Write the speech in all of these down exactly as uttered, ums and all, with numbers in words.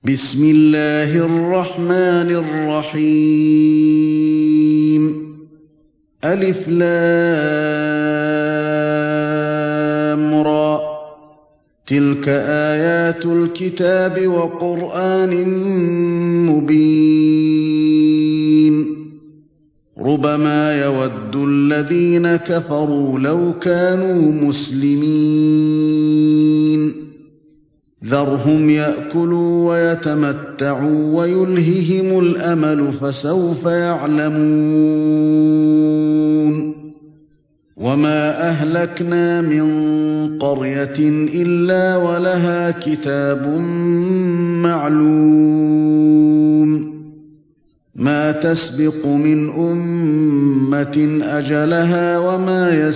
بسم الله الرحمن الرحيم ألف لام را تلك آيات الكتاب وقرآن مبين ربما يود الذين كفروا لو كانوا مسلمين ذرهم يأكلوا ويتمتعوا ويلههم الأمل فسوف يعلمون وما أهلكنا من قرية إلا ولها كتاب معلوم ما تسبق من أمة أجلها وما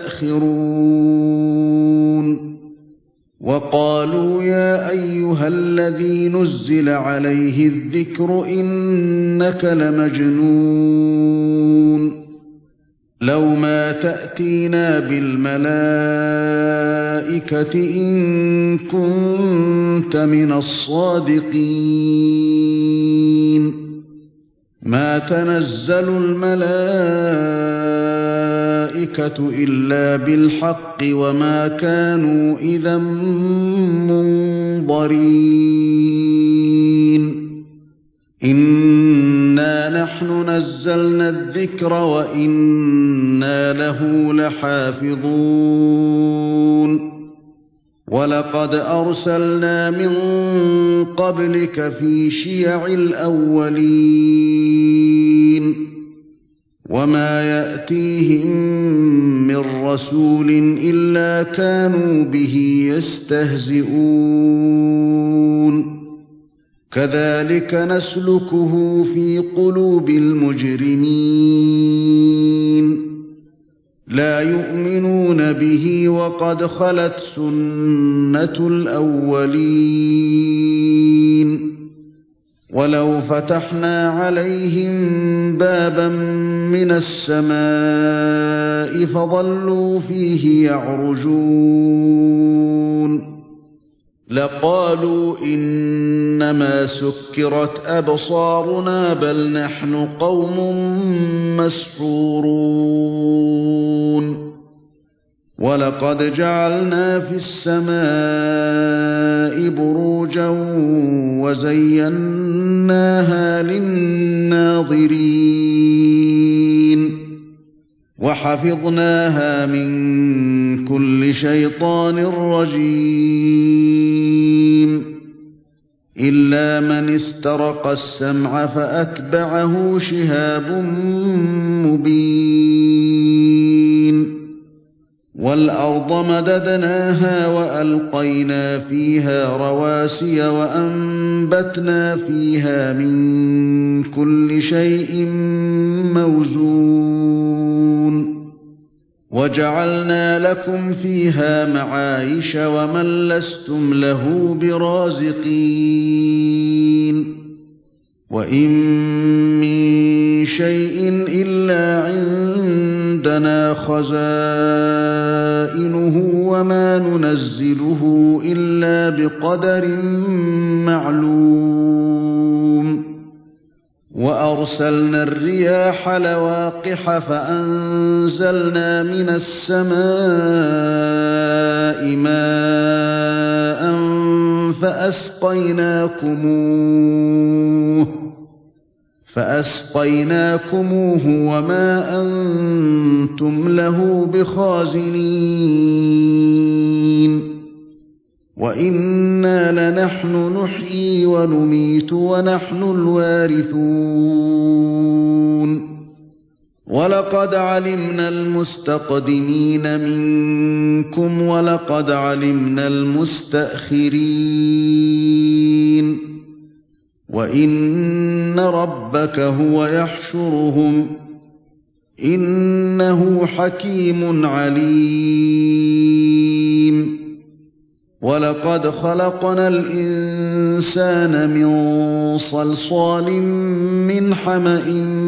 يستأخرون وقالوا يا أيها الذي نزل عليه الذكر إنك لمجنون لو ما تأتينا بالملائكة إن كنت من الصادقين ما تنزل الملائكة إلا بالحق وما كانوا إذا منظرين إنا نحن نزلنا الذكر وإنا له لحافظون ولقد أرسلنا من قبلك في شيع الأولين وما يأتيهم من رسول إلا كانوا به يستهزئون كذلك نسلكه في قلوب المجرمين لا يؤمنون به وقد خلت سنة الأولين ولو فتحنا عليهم بابا من السماء فظلوا فيه يعرجون لقالوا إنما سكرت أبصارنا بل نحن قوم مسحورون ولقد جعلنا في السماء بروجا وزيناها للناظرين وحفظناها من كل شيطان رجيم إلا من استرق السمع فأتبعه شهاب مبين والأرض مددناها وألقينا فيها رواسي وأنبتنا فيها من كل شيء موزون وجعلنا لكم فيها معايش ومن لستم له برازقين وإن من شيء إلا عندنا خزائنه وما ننزله إلا بقدر معلوم وأرسلنا الرياح لواقح فأنزلنا من السماء ماء فأسقيناكموه فأسقيناكموه وما أنتم له بخازنين وإنا لنحن نحيي ونميت ونحن الوارثون ولقد علمنا المستقدمين منكم ولقد علمنا المستأخرين وإن ربك هو يحشرهم إنه حكيم عليم ولقد خلقنا الإنسان من صلصال من حمأ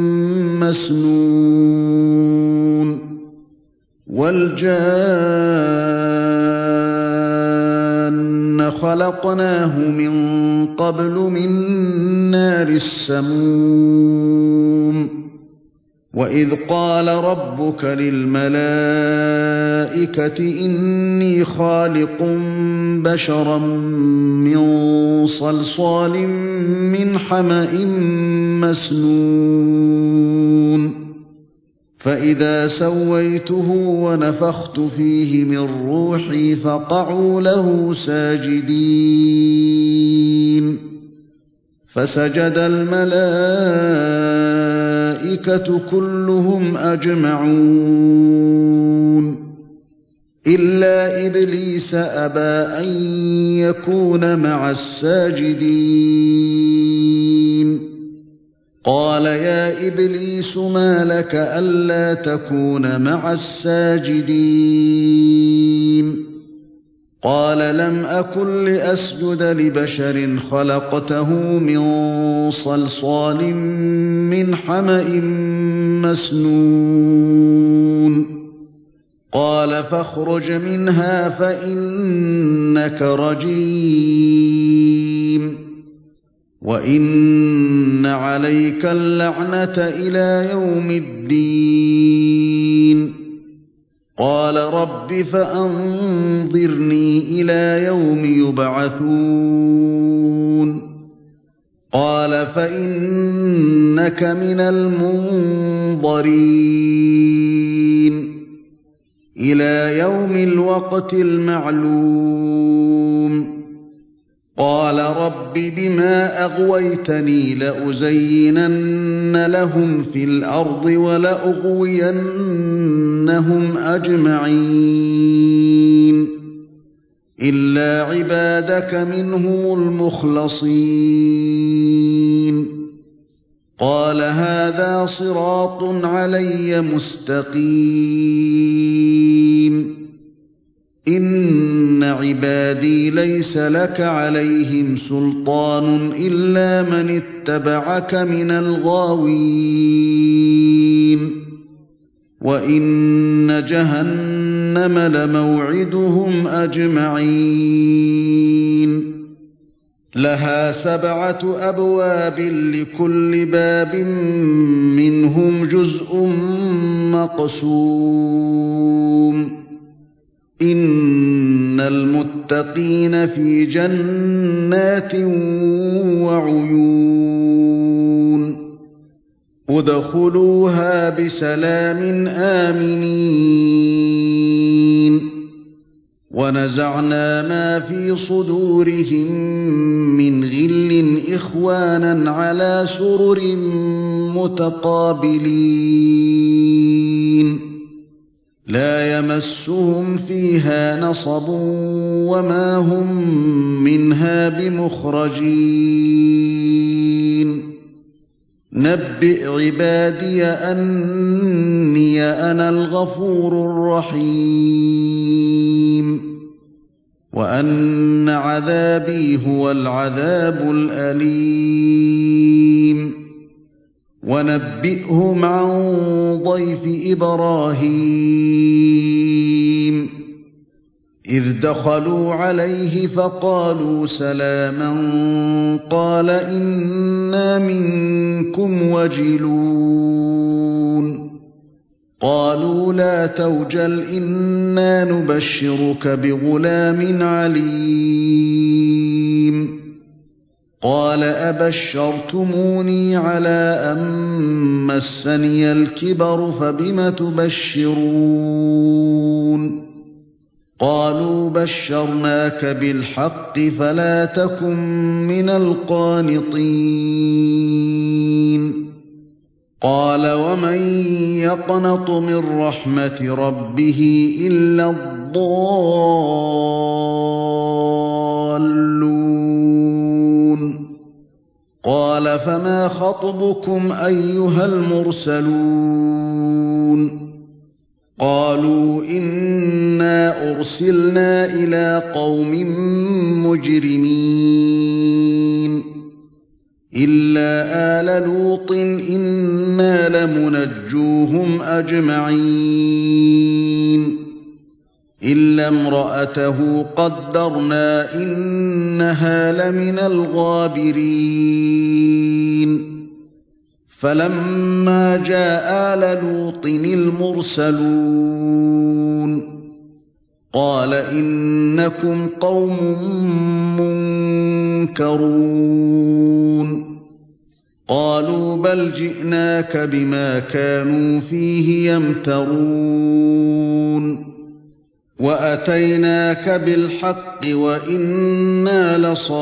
مسنون والجان خلقناه من قبل من نار السموم وإذ قال ربك للملائكة إني خالق بشرا من صلصال من حمأ مسنون فإذا سويته ونفخت فيه من روحي فقعوا له ساجدين فسجد الملائكة كلهم أجمعون إلا إبليس أبى أن يكون مع الساجدين قال يا إبليس ما لك ألا تكون مع الساجدين قال لم أكن لأسجد لبشر خلقته من صلصال من حمأ مسنون قال فاخرج منها فإنك رجيم وإن عليك اللعنة إلى يوم الدين قال رب فأنظرني إلى يوم يبعثون قال فإنك من المنظرين إلى يوم الوقت المعلوم قال رب بما أغويتني لأزينن لهم في الأرض ولأغوينهم أجمعين إلا عبادك منهم المخلصين قال هذا صراط علي مستقيم إن عبادي ليس لك عليهم سلطان إلا من اتبعك من الغاوين وإن جهنم لموعدهم أجمعين لها سبعة أبواب لكل باب منهم جزء مقسوم إن المتقين في جنات وعيون ادخلوها بسلام آمنين ونزعنا ما في صدورهم من غل إخوانا على سرر متقابلين لا يمسهم فيها نصب وما هم منها بمخرجين نبئ عبادي أني أنا الغفور الرحيم وأن عذابي هو العذاب الأليم ونبئهم عن ضيف إبراهيم إذ دخلوا عليه فقالوا سلاما قال إنا منكم وجلون قالوا لا توجل إنا نبشرك بغلام عليم قال أبشرتموني على أن مسني الكبر فبم تبشرون قالوا بشرناك بالحق فلا تكن من القانطين قال ومن يقنط من رحمة ربه إلا الضالون قال فما خطبكم أيها المرسلون قالوا إنا أرسلنا إلى قوم مجرمين إلا آل لوط إنا لمنجوهم أجمعين إلا امرأته قدرنا إنها لمن الغابرين فلما جاء آل لوط المرسلون قال إنكم قوم منكرون قالوا بل جئناك بما كانوا فيه يمترون وأتيناك بالحق وإنا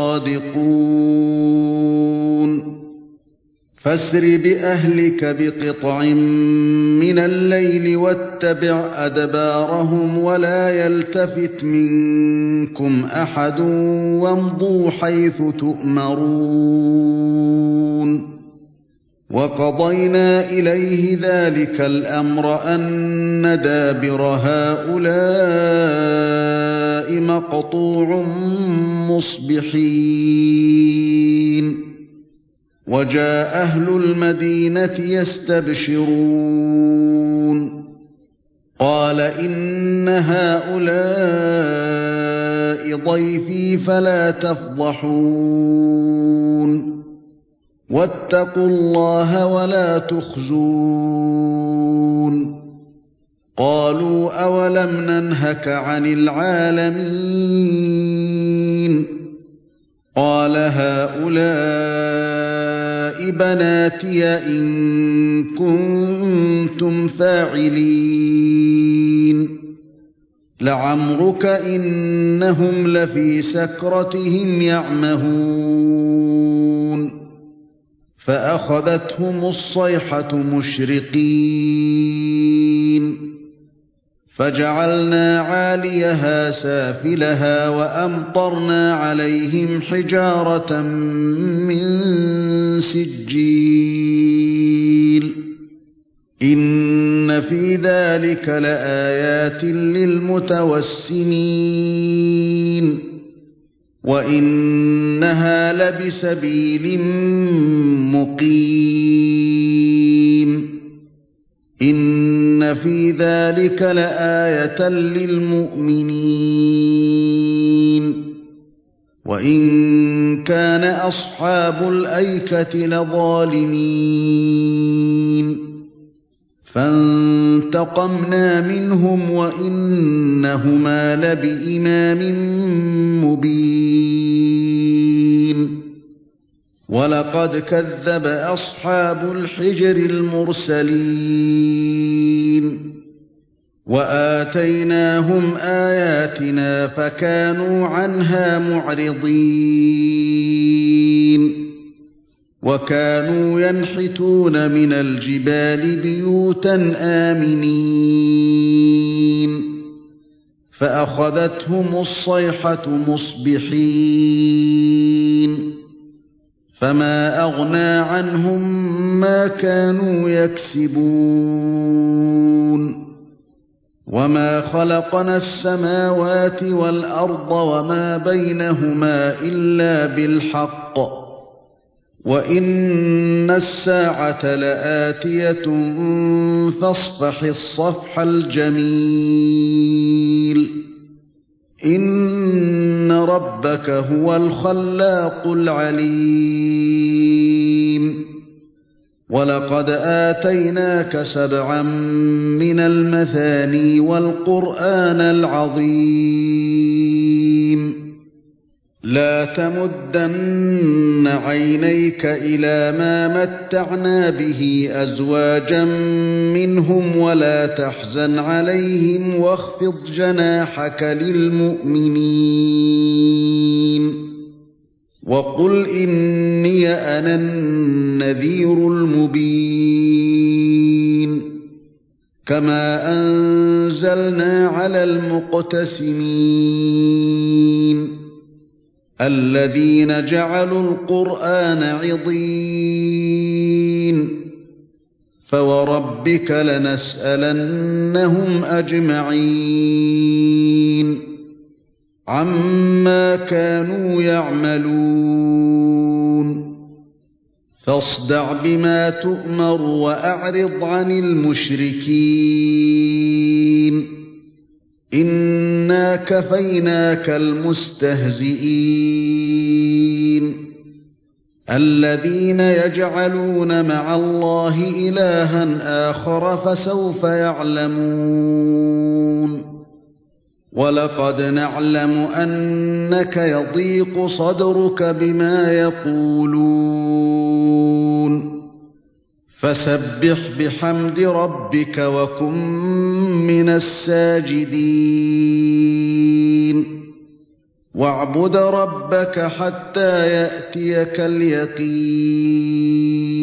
لصادقون فاسر بأهلك بقطع من الليل واتبع أدبارهم ولا يلتفت منكم أحد وامضوا حيث تؤمرون وقضينا إليه ذلك الأمر أن دابر هؤلاء مقطوع مصبحين وجاء أهل المدينة يستبشرون قال إن هؤلاء ضيفي فلا تفضحون واتقوا الله ولا تخزون قالوا أولم ننهك عن العالمين قال هؤلاء بناتي إن كنتم فاعلين لعمرك إنهم لفي سكرتهم يعمهون فأخذتهم الصيحة مشرقين فجعلنا عاليها سافلها وأمطرنا عليهم حجارة من سجيل إن في ذلك لآيات للمتوسمين وإنها لبسبيل مقيم إن في ذلك لآية للمؤمنين وإن كان أصحاب الأيكة لظالمين فانتقمنا منهم وإنهما لبإمام مبين ولقد كذب أصحاب الحجر المرسلين وآتيناهم آياتنا فكانوا عنها معرضين وكانوا ينحتون من الجبال بيوتا آمنين فأخذتهم الصيحة مصبحين فما أغنى عنهم ما كانوا يكسبون وما خلقنا السماوات والأرض وما بينهما إلا بالحق وإن الساعة لآتية فاصفح الصفح الجميل إن ربك هو الخلاق العليم ولقد آتيناك سبعا من المثاني والقرآن العظيم لا تمدن عينيك إلى ما متعنا به أزواجا منهم ولا تحزن عليهم واخفض جناحك للمؤمنين وقل إني أنا النذير المبين كما أنزلنا على المقتسمين الذين جعلوا القرآن عضين فوربك لنسألنهم أجمعين عما كانوا يعملون فاصدع بما تؤمر وأعرض عن المشركين إن إِنَّا كَفَيْنَاكَ الْمُسْتَهْزِئِينَ الَّذِينَ يَجْعَلُونَ مَعَ اللَّهِ إِلَٰهًا آخَرَ فَسَوْفَ يَعْلَمُونَ وَلَقَدْ نَعْلَمُ أَنَّكَ يَضِيقُ صَدْرُكَ بِمَا يَقُولُونَ فَسَبِّحْ بِحَمْدِ رَبِّكَ وَكُن مِّنَ السَّاجِدِينَ وَاعْبُدْ رَبَّكَ حَتَّىٰ يَأْتِيَكَ الْيَقِينُ